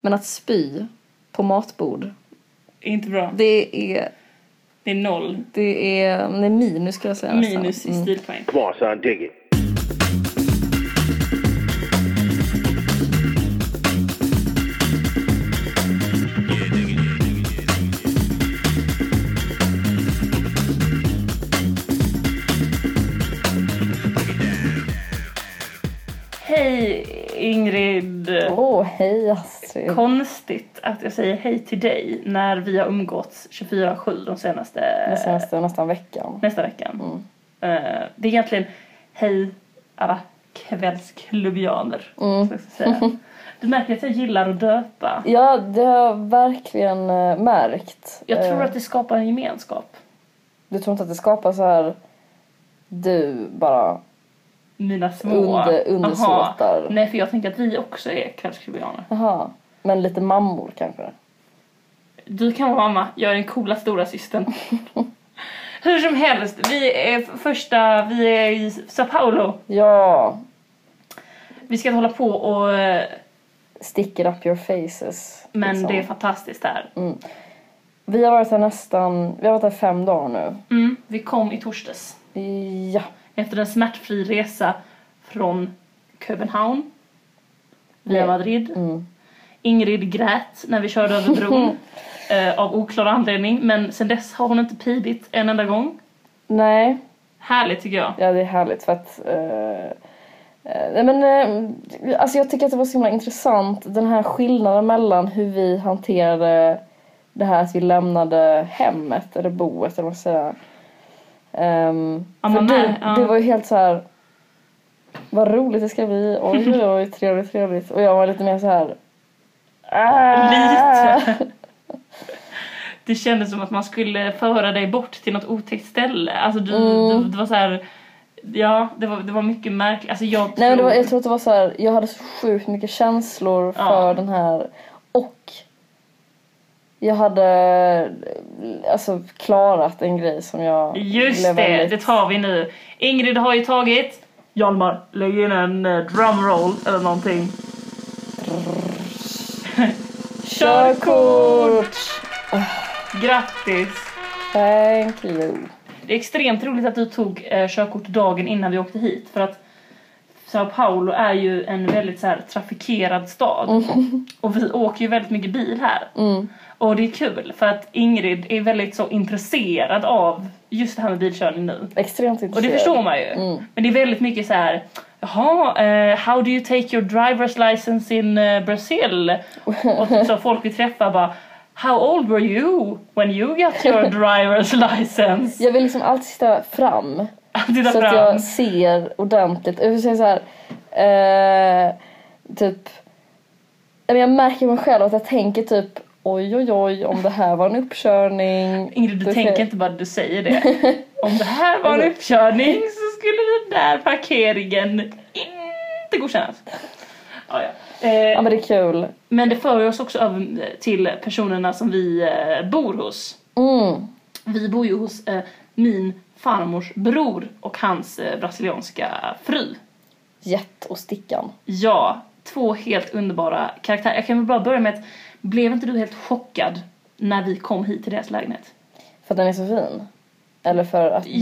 Men att spy på matbord. Inte bra. Det är 0. Det är minus skulle jag säga. Minus i stilpoäng. Come on, son, dig it. Hej Ingrid. Hej Astrid. Konstigt att jag säger hej till dig när vi har umgåtts 24/7 de senaste nästan veckan. Nästa veckan. Det är egentligen hej alla kvällsklubbianer. Så ska jag säga. Du märker att jag gillar att döpa. Ja, det har jag verkligen märkt. Jag tror att det skapar en gemenskap. Du tror inte att det skapar så här du bara Mina små undersåtar? Nej, för jag tänker att vi också är kvällsklubianer. Jaha, men lite mammor kanske. Du kan vara mamma, jag är den coola stora systern. Hur som helst, vi är i Sao Paulo. Ja. Vi ska hålla på och stick it up your faces. Men liksom. det är fantastiskt här. Vi har varit här 5 dagar nu. Vi kom i torsdags. Ja. Efter en smärtfri resa från Köpenhamn via Madrid. Ingrid grät när vi körde över bron av oklar anledning. Men sen dess har hon inte pidit en enda gång. Nej. Härligt tycker jag. Ja, det är härligt för att alltså jag tycker att det var så himla intressant den här skillnaden mellan hur vi hanterade det här att vi lämnade hemmet eller boet eller vad ska jag säga. Du var ju helt så här, vad roligt det ska bli. Oj, trevligt. Och jag var lite mer så här. Lite. Det kändes som att man skulle föra dig bort till något otäckt ställe. Alltså det var så här. Ja, det var mycket märkligt. Alltså jag tror att det var så här. Jag hade så sjukt mycket känslor för den här. Och jag hade klarat en grej som jag just det tar vi nu. Ingrid har ju tagit Hjalmar, lägg in en drumroll eller någonting. Körkort! Grattis! Thank you. Det är extremt roligt att du tog körkort dagen innan vi åkte hit. För att Sao Paulo är ju en väldigt så här trafikerad stad. Och vi åker ju väldigt mycket bil här. Och det är kul för att Ingrid är väldigt så intresserad av just det här med bilkörning nu. Extremt intresserad. Och det förstår man ju. Men det är väldigt mycket så här. How do you take your driver's license in Brazil? Och typ så folk vi träffar bara, how old were you when you got your driver's license? Jag vill liksom alltid sitta fram. Så att jag ser ordentligt. Jag vill säga så här. Typ. Jag märker mig själv att jag tänker typ. Oj, om det här var en uppkörning. Ingrid, du tänker inte bara att du säger det. Om det här var en uppkörning så skulle den där parkeringen inte godkännas. Ja, men det är kul. Men det för oss också över till personerna som vi bor hos. Vi bor ju hos min farmors bror och hans brasilianska fru. Jet och Stickan. Ja, 2 helt underbara karaktärer. Jag kan väl bara börja med att blev inte du helt chockad när vi kom hit till deras lägenhet? För att den är så fin? Eller för att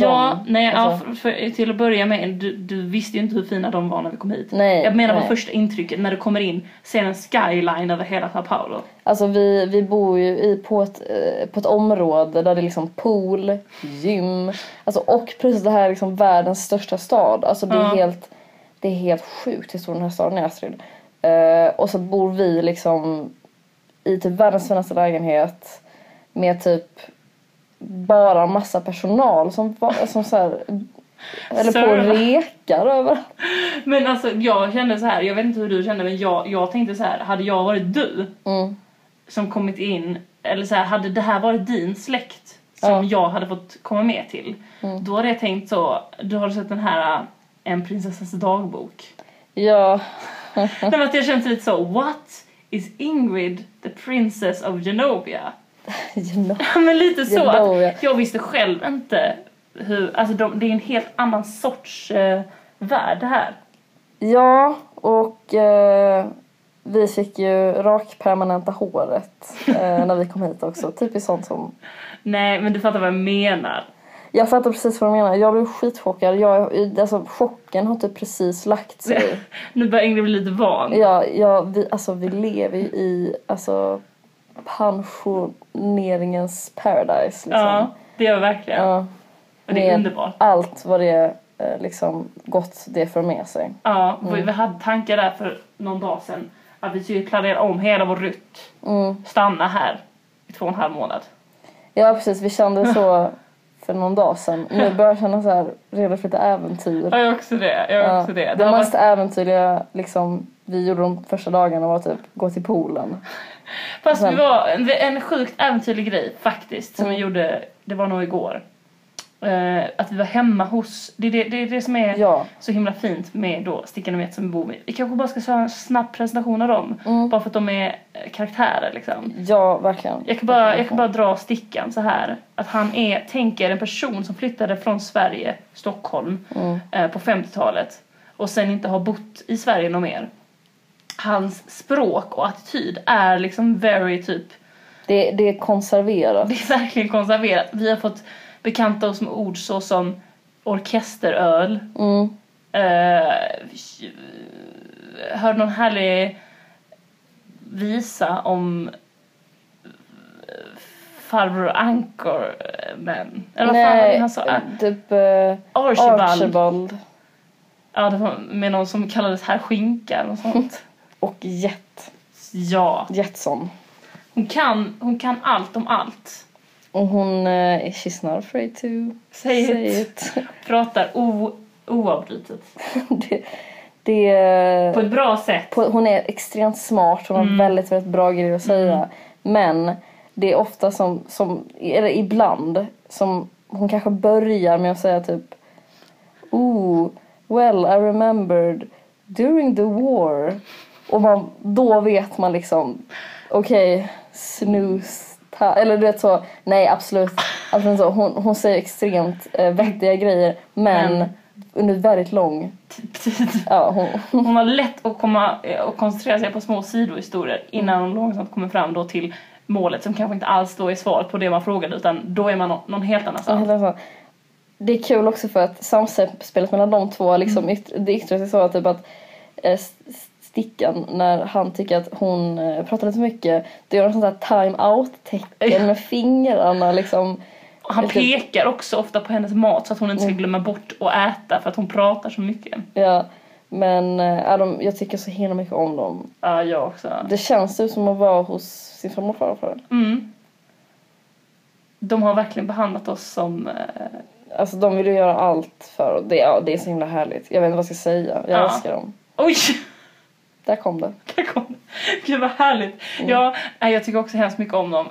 för till att börja med, du visste ju inte hur fina de var när vi kom hit. Nej, jag menar på första intrycket när du kommer in, ser en skyline över hela Sao Paulo. Alltså vi bor ju på ett område där det är liksom pool, gym, alltså, och precis det här är liksom världens största stad. Alltså det är helt sjukt hur stor den här staden är, Astrid. Och så bor vi liksom i typ världens finaste lägenhet med typ bara massa personal som så här, eller på rekar över. Men alltså jag kände så här, jag vet inte hur du kände, men jag tänkte så här, hade jag varit du som kommit in, eller så här, hade det här varit din släkt som jag hade fått komma med till, då hade jag tänkt så, du har sett den här En prinsessas dagbok. Ja. Men att jag kände lite så, what is Ingrid the princess of Genovia? Men lite så att jag visste själv inte hur, alltså det är en helt annan sorts värld det här. Ja, och vi fick ju rakpermanenta håret när vi kom hit också. Typiskt sånt som... Nej, men du fattar vad jag menar. Jag fattar precis vad du menar. Jag blev skitchockad. Alltså, chocken har typ precis lagt sig. Nu börjar Ingrid bli lite van. Vi lever ju i pensioneringens paradise. Liksom. Ja, det gör vi verkligen. Ja, och det är underbart. Allt vad det liksom gott det för med sig. Ja, vi hade tankar där för någon dag sedan. Att vi skulle planera om hela vår rutt. Stanna här i 2,5 månad. Ja, precis. Vi kände så för någon dag sedan. Nu börjar jag känna så här redan för lite äventyr. Ja, jag är också det. Det mest äventyrliga liksom, vi gjorde de första dagarna var typ gå till poolen. Fast det var en sjukt äventyrlig grej faktiskt som vi gjorde, det var nog igår. Att vi var hemma hos, det är det som är så himla fint med då Stickan och Vet som vi bor med. Vi kanske bara ska köra en snabb presentation av dem. Bara för att de är karaktärer liksom. Ja, verkligen. Jag kan bara dra Stickan så här. Att han tänker en person som flyttade från Sverige, Stockholm på 50-talet. Och sen inte har bott i Sverige någon mer. Hans språk och attityd är liksom very typ... Det är konserverat. Det är verkligen konserverat. Vi har fått bekanta oss med ord så som orkesteröl. Hörde någon härlig visa om farbror Anchor men eller vad fan han sa typ Archibald. Ja, det var med någon som kallades Herr Skinka och sånt. Och Jet. Ja. Jetson. Hon kan allt om allt. Och hon she's not afraid to say it. Pratar oavbrutet. det på ett bra sätt. Hon är extremt smart. Hon har väldigt, väldigt bra grejer att säga. Men det är ofta eller ibland som hon kanske börjar med att säga typ well, I remembered during the war. Och då vet man liksom okej, snooze. Eller du vet så, nej absolut så. Hon säger extremt vettiga grejer men under väldigt lång tid. Ja, hon har lätt att komma och koncentrera sig på små sidohistorier innan hon långsamt kommer fram då till målet som kanske inte alls då är svaret på det man frågade utan då är man någon helt annanstans. Det är kul också för att samspelet mellan de två liksom det yttrar sig så typ att Stickan när han tycker att hon pratar lite mycket det gör en sån där time-out-tecken med fingrarna liksom. Han pekar också ofta på hennes mat så att hon inte ska glömma bort att äta för att hon pratar så mycket. Ja, men jag tycker så himla mycket om dem. Ja, jag också. Det känns ju som att vara hos sin farmor och farfar. De har verkligen behandlat oss som... Alltså de vill ju göra allt för det är så himla härligt. Jag vet inte vad jag ska säga. Jag älskar dem. Oj! Där kom det. Gud vad härligt. Ja, jag tycker också hemskt mycket om dem.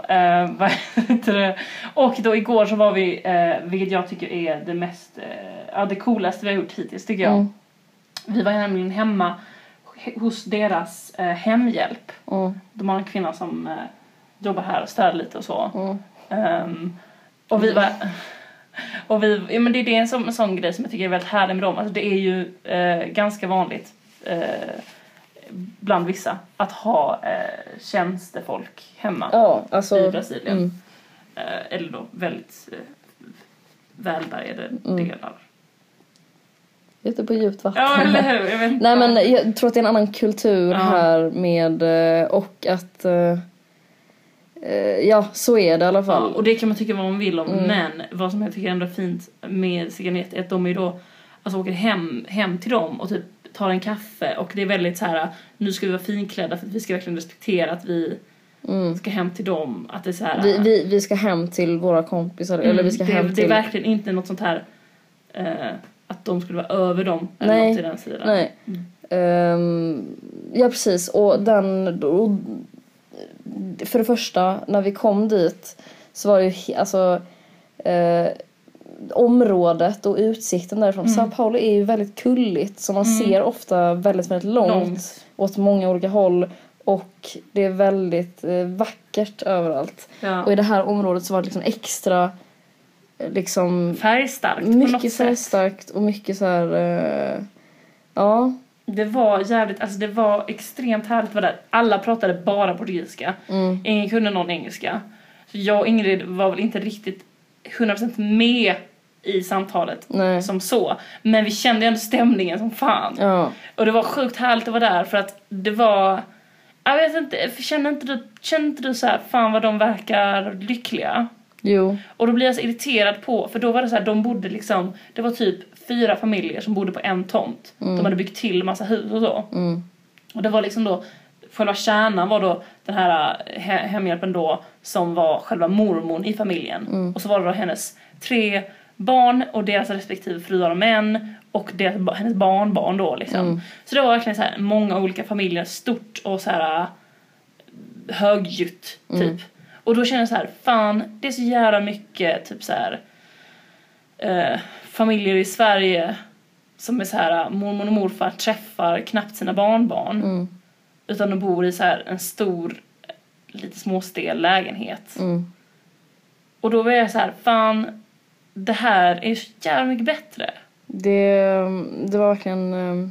Och då igår så var vi, vilket jag tycker är det mest, det coolaste vi har gjort hittills tycker jag. Vi var nämligen hemma hos deras hemhjälp. De har en kvinna som jobbar här och städar lite och så. Och vi var... men det är en sån grej som jag tycker är väldigt härlig med dem. Alltså det är ju ganska vanligt bland vissa att ha tjänstefolk hemma i Brasilien. Eller då väldigt välbärgade delar. Ute på djupt vatten. Ja, eller hur? Jag vet inte. Nej, men jag tror att det är en annan kultur här med och att så är det i alla fall. Ja, och det kan man tycka vad man vill om. Men vad som jag tycker ändå är fint med Siganet är att de är då åker hem till dem och typ tar en kaffe. Och det är väldigt så här: nu ska vi vara finklädda för att vi ska verkligen respektera att vi ska hem till dem. Att det är så här, vi ska hem till våra kompisar. Eller vi ska hem till... Det är verkligen inte något sånt här att de skulle vara över dem. Eller något i den sidan. Nej. Ja, precis. Och för det första, när vi kom dit så var det ju området och utsikten därifrån. Sao Paulo är ju väldigt kulligt så man ser ofta väldigt, väldigt långt åt många olika håll och det är väldigt vackert överallt. Ja. Och i det här området så var det liksom extra liksom färgstarkt mycket färgstarkt och mycket så här Det var jävligt, alltså det var extremt härligt att vara där. Alla pratade bara portugisiska. Ingen kunde någon engelska. Så jag och Ingrid var väl inte riktigt 100% med i samtalet. Nej. Som så. Men vi kände ändå stämningen som fan. Ja. Och det var sjukt härligt att vara där för att det var... Jag vet inte, kände inte du så här, fan vad de verkar lyckliga? Jo. Och då blir jag så irriterad på, för då var det så här, de bodde liksom, det var typ 4 familjer som bodde på en tomt. De hade byggt till massa hus och så. Och det var liksom då, själva kärnan var då den här hemhjälpen då, som var själva mormon i familjen. Och så var det då hennes 3 barn och deras respektive fruar och män och hennes barnbarn då liksom. Så det var verkligen så här många olika familjer, stort och så här högljutt typ. Och då känner jag så här, fan, det är så jävla mycket typ så här familjer i Sverige som är så här, mormor och morfar träffar knappt sina barnbarn. Utan de bor i så här en stor, lite småstel lägenhet. Och då var jag så här, fan, det här är så jävla mycket bättre. Det var verkligen...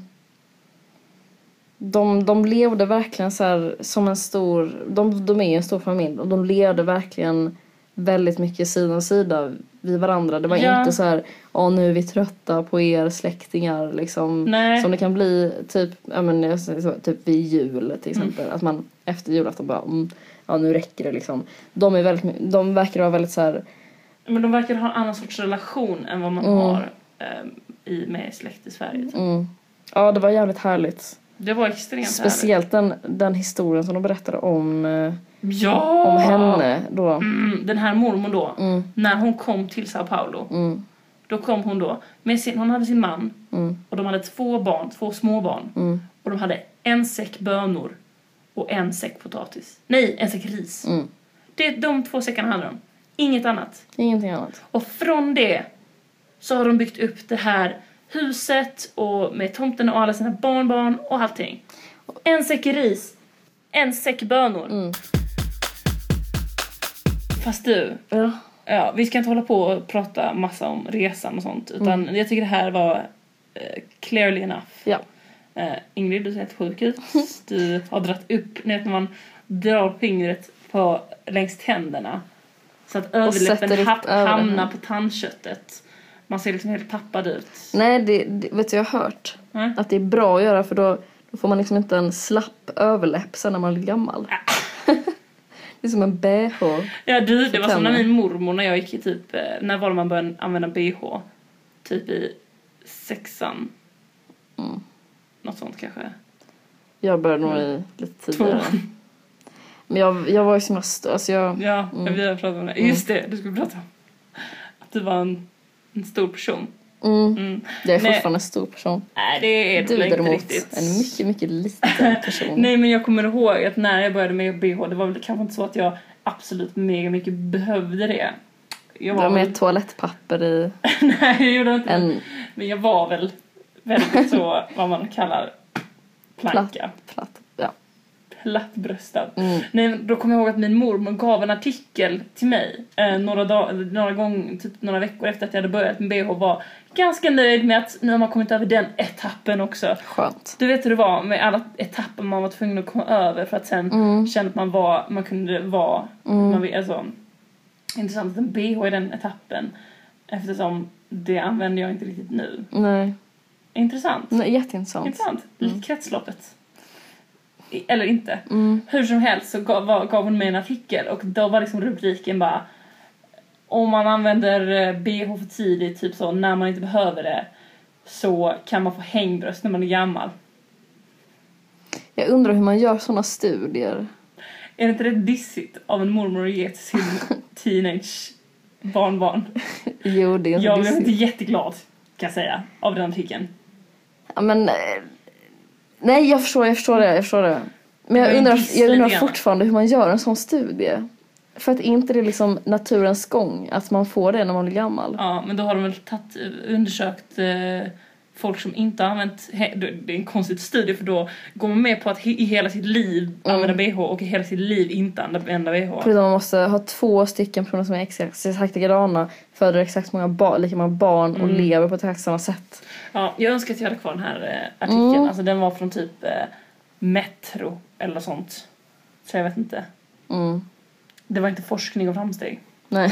De levde verkligen så här som en stor... De är ju en stor familj. Och de levde verkligen väldigt mycket sida om sida vid varandra. Det var inte så här, nu är vi trötta på er släktingar. Liksom, som det kan bli typ, typ vid jul till exempel. Att man efter julafton bara, nu räcker det liksom. De verkar vara väldigt så här... Men de verkar ha en annan sorts relation än vad man har med släkt i Sverige. Typ. Ja, det var jävligt härligt. Det var extremt speciellt härligt. Den historien som de berättade om henne då. Den här mormor då. När hon kom till Sao Paulo. Då kom hon då. Hon hade sin man. Och de hade 2 små barn. Och de hade 1 säck bönor. Och 1 säck potatis. Nej, 1 säck ris. Det är de 2 säckarna handlar om. Inget annat. Ingenting annat. Och från det så har de byggt upp det här huset och med tomten och alla sina barnbarn och allting. 1 säck ris, 1 säck bönor. Fast du, ja, vi ska inte hålla på och prata massa om resan och sånt. Utan jag tycker det här var clearly enough. Ja. Ingrid, du ser helt sjuk ut. Du har dratt upp, när man drar fingret längs tänderna. Så att överläppen hamnar på tandköttet. Man ser liksom helt tappad ut. Nej, det vet jag har hört. Att det är bra att göra, för då får man liksom inte en slapp överläpp sen när man blir gammal. Det är som en BH. Ja, det var som när min mormor, när jag gick i typ... När var det man började använda BH? Typ i 6:an. Något sånt kanske. Jag började nog i lite tidigare. 2. Men jag var ju så mest... Alltså vi har pratat om det. Just det, du skulle prata om. Att du var en stor person. Jag är fortfarande en stor person. Nej, det är du inte riktigt. En mycket, mycket liten person. Nej, men jag kommer ihåg att när jag började med BH, det var väl kanske inte så att jag absolut mega mycket behövde det. Jag var med toalettpapper i... Nej, jag gjorde inte men jag var väl väldigt så, vad man kallar planka. Platt. Plattbröstad. Nej, då kommer jag ihåg att min mormor gav en artikel till mig några veckor efter att jag hade börjat med BH. Var ganska nöjd med att nu har man kommit över den etappen också. Skönt. Du vet hur det var med alla etapper man var tvungen att komma över för att sen känna att man kunde vara alltså, intressant att en BH i den etappen, eftersom det använder jag inte riktigt nu. Nej. Intressant. Nej, jätteintressant. Intressant. Kretsloppet. Eller inte. Hur som helst så gav hon mig en artikel. Och då var liksom rubriken bara: om man använder BH för tidigt, typ så, när man inte behöver det, så kan man få hängbröst när man är gammal. Jag undrar hur man gör såna studier. Är det inte rätt dissigt av en mormor att ge till sin teenage barnbarn? Jo, det är jag blev inte jätteglad, kan jag säga, av den artikeln. Ja, men... Nej, jag förstår det. Men jag undrar fortfarande hur man gör en sån studie. För att inte det är liksom naturens gång att man får det när man blir gammal. Ja, men då har de väl undersökt folk som inte har använt, det är en konstig studie, för då går man med på att i hela sitt liv använda BH och i hela sitt liv inte använda BH. Förutom man måste ha 2 stycken personer som är exakt likadana, föder exakt lika många barn och lever på ett exakt samma sätt. Ja, jag önskar att jag hade kvar den här artikeln. Alltså den var från typ Metro eller sånt. Så jag vet inte. Det var inte forskning och framsteg. Nej.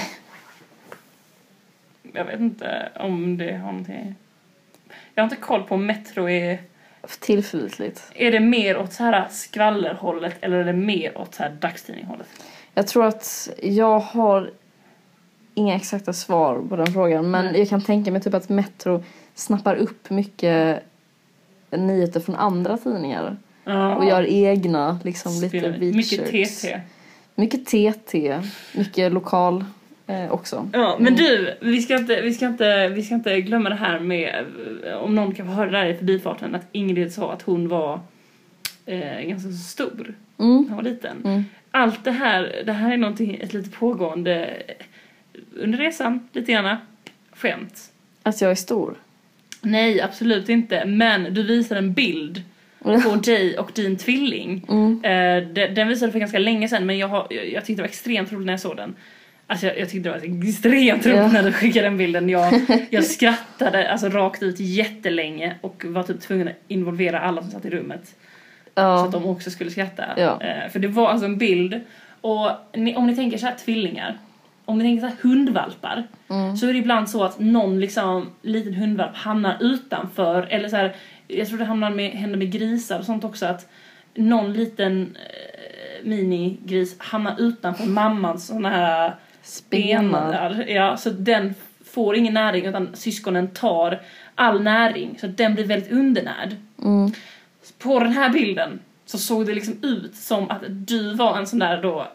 Jag vet inte om det har någonting. Jag har inte koll på om Metro är tillförlitligt. Är det mer åt så här skvallerhållet eller är det mer åt så här dagstidninghållet? Jag tror att jag har inga exakta svar på den frågan, men jag kan tänka mig typ att Metro snappar upp mycket nyheter från andra tidningar och gör egna liksom lite research. Mycket TT, mycket lokal också. Ja, men du, vi ska inte glömma det här med, om någon kan få höra det där i förbifarten, att Ingrid sa att hon var ganska så stor. Hon var liten. Allt det här är någonting, ett lite pågående under resan, lite grann skämt. Att jag är stor? Nej, absolut inte. Men du visar en bild på dig och din tvilling. Den visade för ganska länge sedan, men jag tyckte det var extremt roligt när jag såg den. Alltså jag tyckte det var extremt roligt när du skickade den bilden. Jag skrattade alltså rakt ut jättelänge och var typ tvungen att involvera alla som satt i rummet. Så att de också skulle skratta. För det var alltså en bild. Och om ni tänker så här tvillingar, om ni tänker så här hundvalpar, så är det ibland så att någon liksom liten hundvalp hamnar utanför, eller så här, jag tror det händer med grisar och sånt också, att någon liten minigris hamnar utanför mammans såna här spenar. Ja, så den får ingen näring utan syskonen tar all näring, så den blir väldigt undernärd. På den här bilden så såg det liksom ut som att du var en sån där då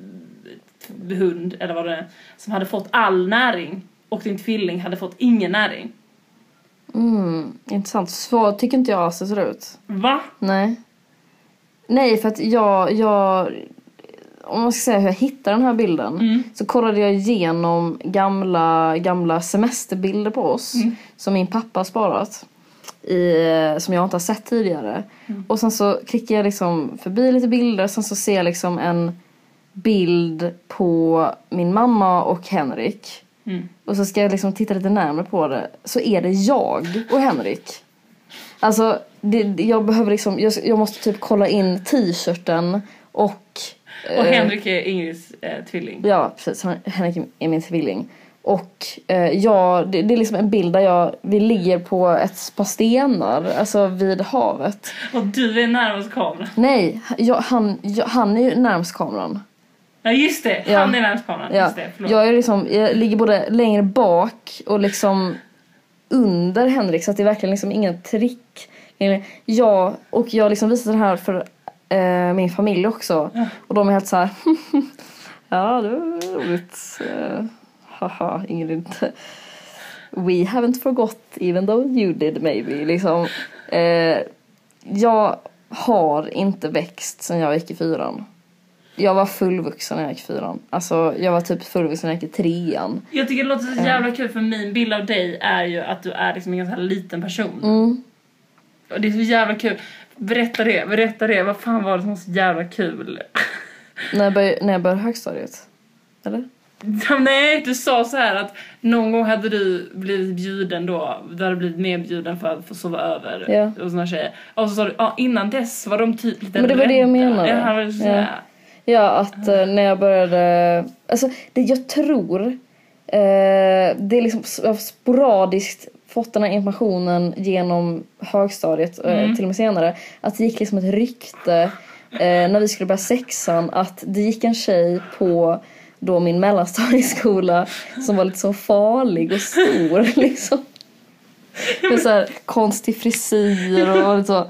hund eller vad det är, som hade fått all näring och din tvilling hade fått ingen näring. Intressant. Så tycker inte jag att det ser ut. Va? Nej, för att jag om man ska säga hur jag hittade den här bilden, så kollade jag igenom gamla semesterbilder på oss som min pappa har sparat som jag inte har sett tidigare. Och sen så klickar jag liksom förbi lite bilder, sen så ser jag liksom en bild på min mamma och Henrik. Och så ska jag liksom titta lite närmare på det, så är det jag och Henrik. Alltså jag behöver liksom jag måste typ kolla in t-shirten och Henrik är Ingrids tvilling. Ja, precis. Henrik är min tvilling. Och det är liksom en bild där vi ligger på ett par stenar, alltså vid havet. Och du är närmast kameran. Nej, han är ju närmast kameran. Ja, just det. Han är närmast kameran. Ja. Just det, jag ligger både längre bak och liksom under Henrik, så att det är verkligen liksom ingen trick. Jag liksom visar det här för min familj också. Och de är helt så här ja, det var roligt. Haha, Ingrid. We haven't forgot even though you did maybe. Liksom, jag har inte växt sedan jag gick i 4:an. Jag var fullvuxen när jag gick i 4:an. Alltså jag var typ fullvuxen när jag gick i 3:an. Jag tycker det låter så jävla kul, för min bild av dig är ju att du är liksom en ganska liten person. Och det är så jävla kul. Berätta det. Vad fan var det som var så jävla kul? När jag började högstadiet. Eller? Nej, du sa så här att någon gång hade du blivit bjuden då. Du hade blivit medbjuden för att få sova över. Och såna tjejer. Och så sa du, innan dess var de typ lite rädda. Men det var det jag menade. Ja, att när jag började... Alltså, det jag tror... det är liksom sporadiskt fått den här informationen genom högstadiet till och med senare, att det gick liksom ett rykte när vi skulle börja 6:an att det gick en tjej på då min mellanstadieskola som var lite så farlig och stor liksom, med så här konstig frisyr och lite så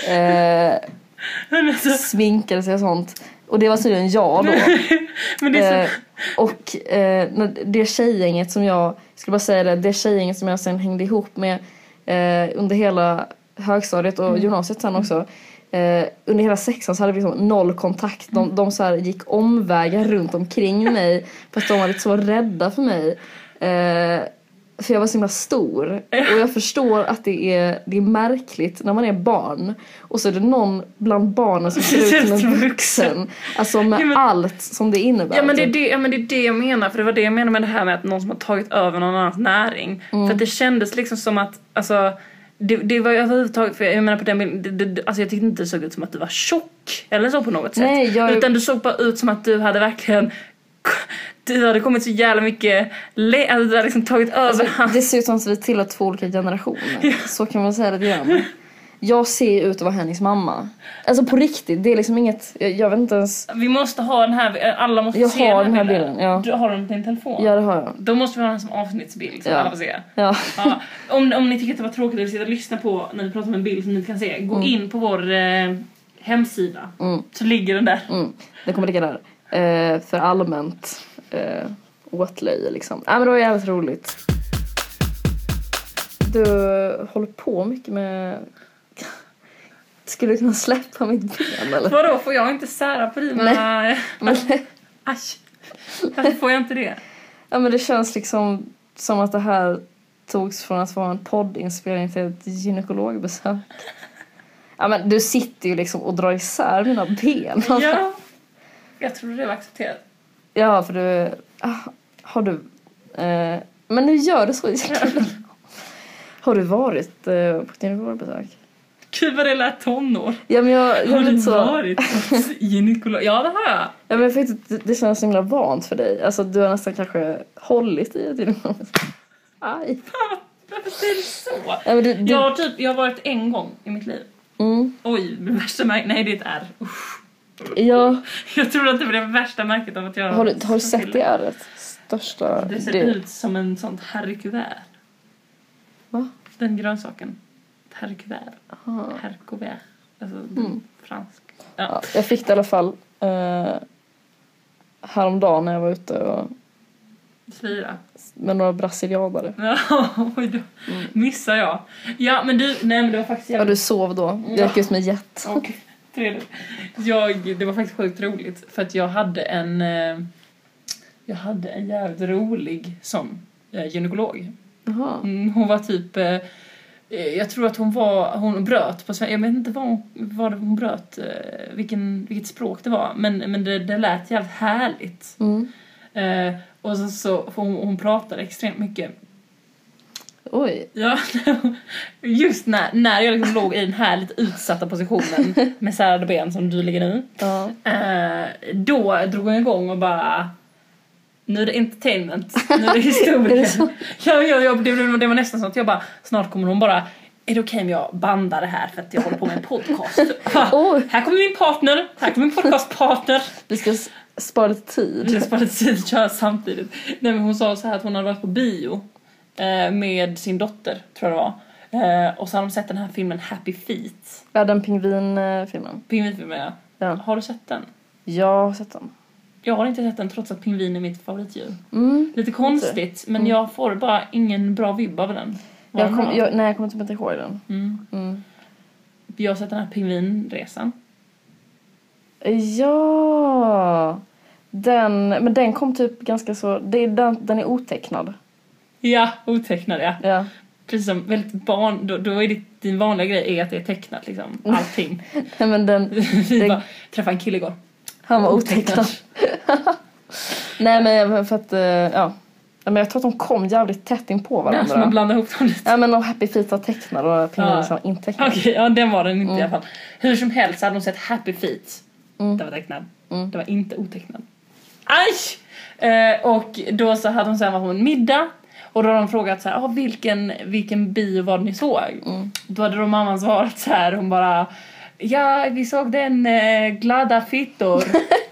sminkade sig och sånt. Och det var tydligen jag då. Men det är så... det tjejgänget som jag skulle bara säga det tjejgänget som jag sen hängde ihop med under hela högstadiet och gymnasiet sen också, under hela 6:an så hade vi liksom 0 kontakt. De så här gick omvägar runt omkring mig fast de var lite så rädda för mig. För jag var så himla stor. Och jag förstår att det är märkligt när man är barn. Och så är det någon bland barnen som ser ut som en vuxen. Alltså med allt som det innebär. Ja men det är det jag menar. För det var det jag menar med det här med att någon som har tagit över någon annans näring. För att det kändes liksom som att, alltså... Det var överhuvudtaget, för jag menar på den bilden, alltså jag tyckte inte det såg ut som att du var tjock eller så på något sätt. Nej, utan du såg bara ut som att du hade verkligen, du hade kommit så jävla mycket, alltså du hade liksom tagit över. Alltså, det ser ut som att vi tillhör 2 olika generationer. Så kan man säga lite grann. Jag ser ut att vara Hennings mamma. Alltså på riktigt, det är liksom inget, jag vet inte ens. Vi måste ha den här, alla måste jag se har den här bilden. Ja. Du har den på din telefon? Ja, det har jag. Då måste vi ha den som avsnittsbild så alla får se. Ja. Ja. Om ni tycker att det var tråkigt att sitta och lyssna på när vi pratar om en bild som ni kan se, gå in på vår hemsida. Så ligger den där. Det kommer ligga där. För allmänt åtlöje liksom. Ja, men det var jävligt roligt. Du håller på mycket med... Skulle du kunna släppa mitt ben eller? Vadå, får jag inte sära på dina... Nej. Men... Aj. Varför får jag inte det? Ja, men det känns liksom som att det här togs från att vara en poddinspelning till ett gynekologbesök. Ja, men du sitter ju liksom och drar isär mina ben. Ja, jag trodde det var accepterat. Ja, för du... har du... men nu gör det så jäkla. Har du varit på ett gynekologbesök? Gud vad det lät tonår. Ja, men jag har vet du så... varit gynekolog? Ja, det har jag. Ja, men jag vet inte, det känns så himla vant för dig. Alltså, du har nästan kanske hållit i ett gynekologbesök. Aj. Varför säger du så? Ja, men Jag har varit en gång i mitt liv. Oj, det värsta märket. Nej, det är ett R. Ja. Jag tror att det var det värsta märket av att jag... Har du sett det ärret? Största... Det ser ut som en sånt herrkuvert. Va? Den grönsaken. Herrkuvert. Herrkuvert. Alltså fransk. Ja. Jag fick det i alla fall häromdagen när jag var ute och... Slira. Med några brasilianare. Ja, oj då. Missar jag. Ja, men du... Nej, men det var faktiskt... Ja, du sov då. Jag gick ut med jet. Okej, trevligt. Det var faktiskt sjukt roligt. För att jag hade en jävligt rolig som gynekolog. Jaha. Hon var typ... jag tror att hon bröt på svenska. Jag vet inte vad hon bröt. Vilket språk det var. Men det lät jävligt härligt. Och så hon pratade extremt mycket. Oj. Ja, just när jag liksom låg i den här lite utsatta positionen med särade ben som du ligger nu. Ja. Då drog hon igång och bara... Nu är det entertainment. Nu är det historia. Det var nästan så att jag bara... Snart kommer hon bara... Är det okej om jag bandar det här för att jag håller på med en podcast? Här kommer min partner. Här kommer min podcastpartner. Vi ska spara lite tid. Vi ska spara lite tid och köra samtidigt. Nej, men hon sa så här att hon hade varit på bio med sin dotter, tror jag det var. Och så har de sett den här filmen Happy Feet. Ja, den pingvinfilmen. Pingvinfilmen, ja. Har du sett den? Jag har sett den. Jag har inte sett den trots att pingvin är mitt favoritdjur. Lite konstigt, men jag får bara ingen bra vibb av den. Jag kommer typ inte ihåg den. Jag har sett den här pingvinresan. Ja. Men den kom typ ganska så... Den är otecknad. Ja, otecknad, ja. Precis som väldigt då är din vanliga grej är att det är tecknat liksom. Allting. Nej, men Vi bara träffade en kille igår. Han var otecknad. Nej, men för att... Ja. Men jag tror att de kom jävligt tätt in på varandra. Ja, man blandade ihop dem lite. Ja, men och Happy Feet var tecknad och pingvinen var intecknad. Okej, ja, den var den inte i alla fall. Hur som helst hade de sett Happy Feet. Det var tecknad. Det var inte otecknad. Aj! Och då så hade de sen varit på en middag. Och då hade de frågat så här, vilken bio var det ni såg? Då hade då mamman svarat så här, hon bara... Ja, vi såg den glada fittor.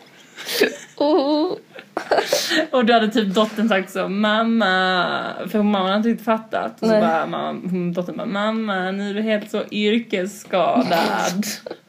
Och då hade typ dottern sagt så, mamma, för mamma hade inte riktigt fattat. Och så bara, dottern bara, mamma, nu är du helt så yrkesskadad.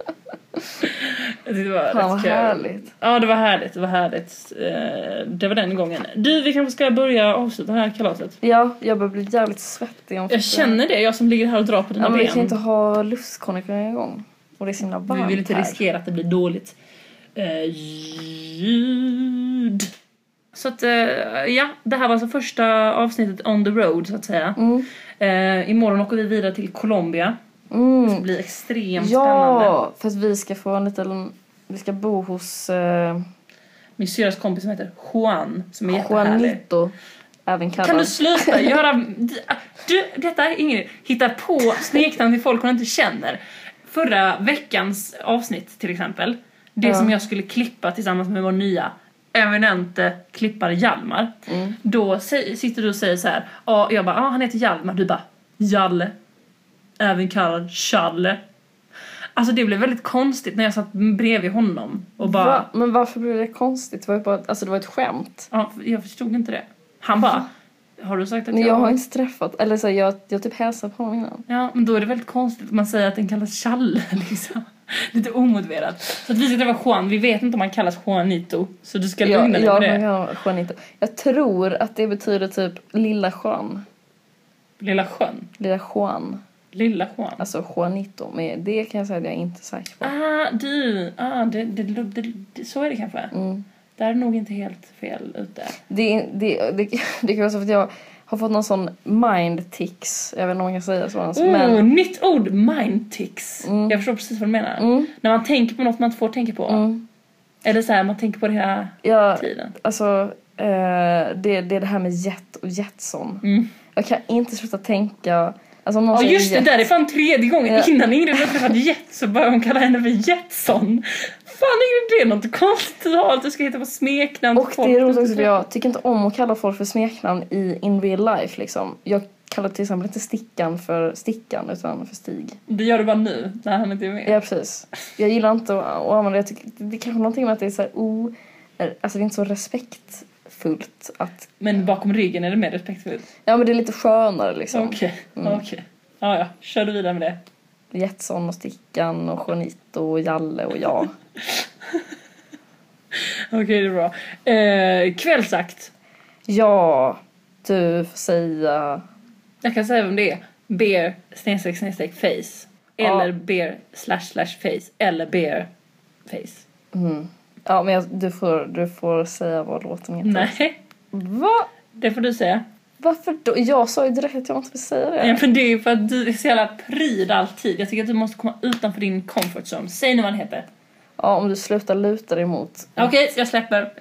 Det var rätt härligt. Ja, det var härligt. Det var den gången. Du, vi kanske ska börja avsluta det här kalaset. Ja, jag börjar bli jävligt svettig. Jag känner det, jag som ligger här och drar på dina ben. Men vi kan inte ha lustkonjak en gång. Och det är så himla varmt. Vi vill inte riskera att det blir dåligt ljud. så att ja, det här var alltså första avsnittet on the road så att säga. Imorgon åker vi vidare till Colombia. Det ska bli extremt spännande. Ja, för att vi ska få en liten... Vi ska bo hos... min syrras kompis som heter Juan, som är jättehärlig. Juanito, även kallad. Kan du sluta göra... detta är ingen... Hitta på smeknamn till folk hon inte känner. Förra veckans avsnitt till exempel. Det som jag skulle klippa tillsammans med vår nya eminente klippare Hjalmar. Då sitter du och säger så här. Jag bara, han heter Hjalmar. Du bara, Jalle. Även kallad Challe. Alltså det blev väldigt konstigt när jag satt bredvid honom och bara... Men varför blev det konstigt? Det var ett skämt. Ja, jag förstod inte det. Han bara, har du sagt att jag har inte träffat, eller så jag typ hälsat på honom innan. Ja, men då är det väldigt konstigt att man säger att den kallas Challe liksom. Lite omotiverat. Så att vi ska träffa Juan, vi vet inte om han kallas Juanito. Så du ska lugna dig med det. Ja, Juanito. Jag tror att det betyder typ Lilla Juan. Lilla sjön? Lilla Juan. Lilla Juan. Alltså Juanito, men det kan jag säga att jag är inte säker på. Så är det kanske. Det är nog inte helt fel ute. Det kan vara så för att jag har fått någon sån mind tics. Jag vet inte om man kan säga så. Nytt ord, mind tics. Jag förstår precis vad du menar. När man tänker på något man inte får tänka på. Eller så här, man tänker på det hela tiden. Alltså, det är det här med jet och Jetson. Jag kan inte sluta tänka... Alltså, just det, där är fan 3:e gången. Innan Ingrid hade träffat Jet så började hon kalla henne för Jetson. Fan Ingrid, det är något konstigt att ha. Att du ska hitta på smeknamn. Och det är roligt också för jag tycker inte om att kalla folk för smeknamn in real life liksom. Jag kallar till exempel inte Stickan för Stickan utan för Stig. Det gör du bara nu när han inte är med. Ja, precis. Jag gillar inte att använda det. Jag tycker, det är kanske någonting med att det är så här alltså det är inte så respektfullt att... Men bakom ryggen är det mer respektfullt? Ja, men det är lite skönare liksom. Okej. Ja, kör du vidare med det. Jetson och Stickan och Juanito och Jalle och jag. Okej, det är bra. Kvällsakt. Ja, du får säga... Jag kan säga vem det är. Bear / face. Eller bear / face. Eller bear face. Ja, men du får säga vad låten heter. Nej. Va? Det får du säga. Varför då? Jag sa ju direkt att jag inte vill säga det. Ja, men det är ju för att du är så jävla pryd alltid. Jag tycker att du måste komma utanför din comfort zone. Säg nu vad han heter. Ja, om du slutar luta dig emot. Okej, jag släpper.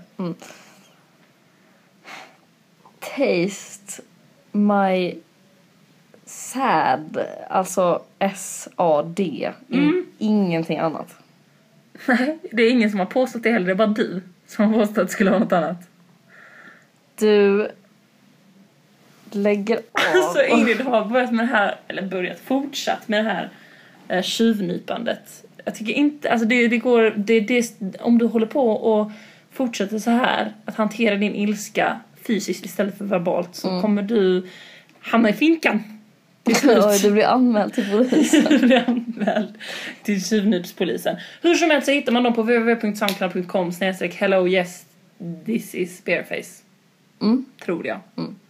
Taste my sad. Alltså SAD. Ingenting annat. Nej, det är ingen som har påstått det heller. Det är bara du som har påstått att det skulle vara något annat. Du lägger av. Alltså Ingrid har börjat med det här, eller fortsatt med det här tjuvnypandet. Jag tycker inte, alltså det går, om du håller på och fortsätter så här, att hantera din ilska fysiskt istället för verbalt, så kommer du hamna i finkan. Du blir anmäld till polisen. Du blir anmäld till tjuvnypspolisen. Hur som helst så hittar man dem på www.soundcloud.com/hello yes this is Bearface. Tror jag.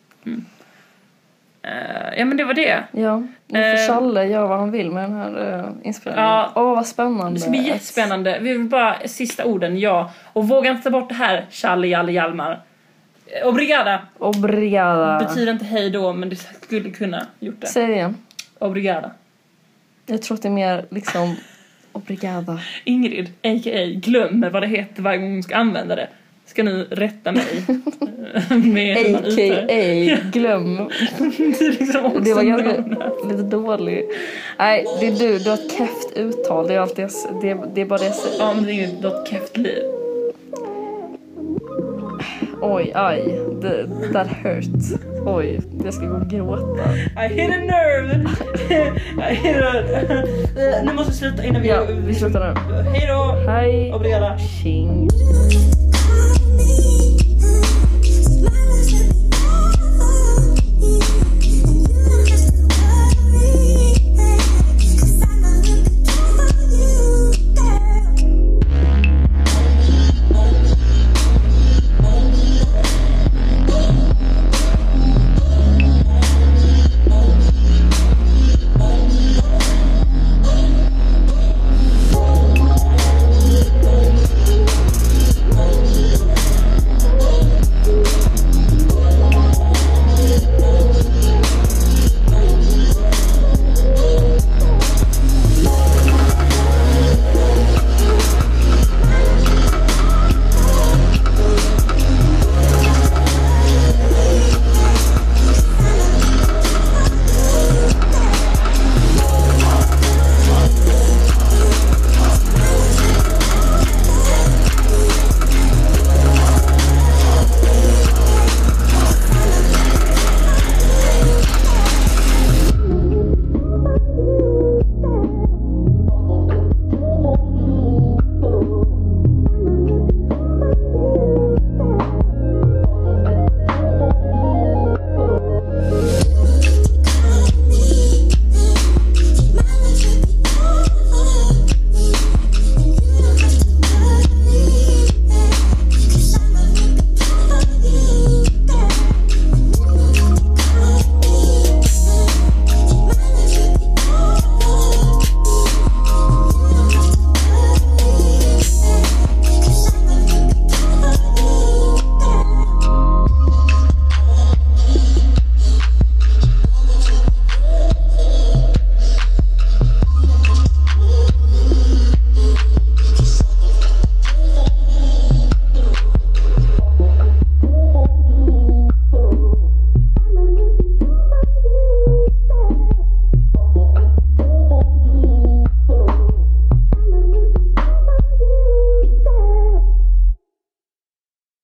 Ja, men det var det. Ja, nu får Challe göra vad han vill med den här inspelningen. Ja, vad spännande. Det ska bli jättespännande. Vi vill bara sista orden, ja. Och våga inte ta bort det här, Challe, Jalle, Hjalmar. Obrigada. Betyder inte hej då, men det skulle kunna gjort det. Säg det igen. Obrigada. Jag tror att det är mer liksom obrigada. Ingrid, a.k.a. glömmer vad det heter varje gång hon ska använda det. Ska nu rätta mig med a.k.a. glöm. Det är liksom också det var ganska lite dåligt. Nej, det är du har ett keft uttal. Det är alltid det är bara det jag säger. Ja, men det är ju ett keft liv. Oj, aj. That hurt. Oj, jag ska gå och gråta. I hit a nerve. Nu måste vi sluta innan vi... Ja, vi slutar nu. Hej då. Hej. Obrigada. Tjing.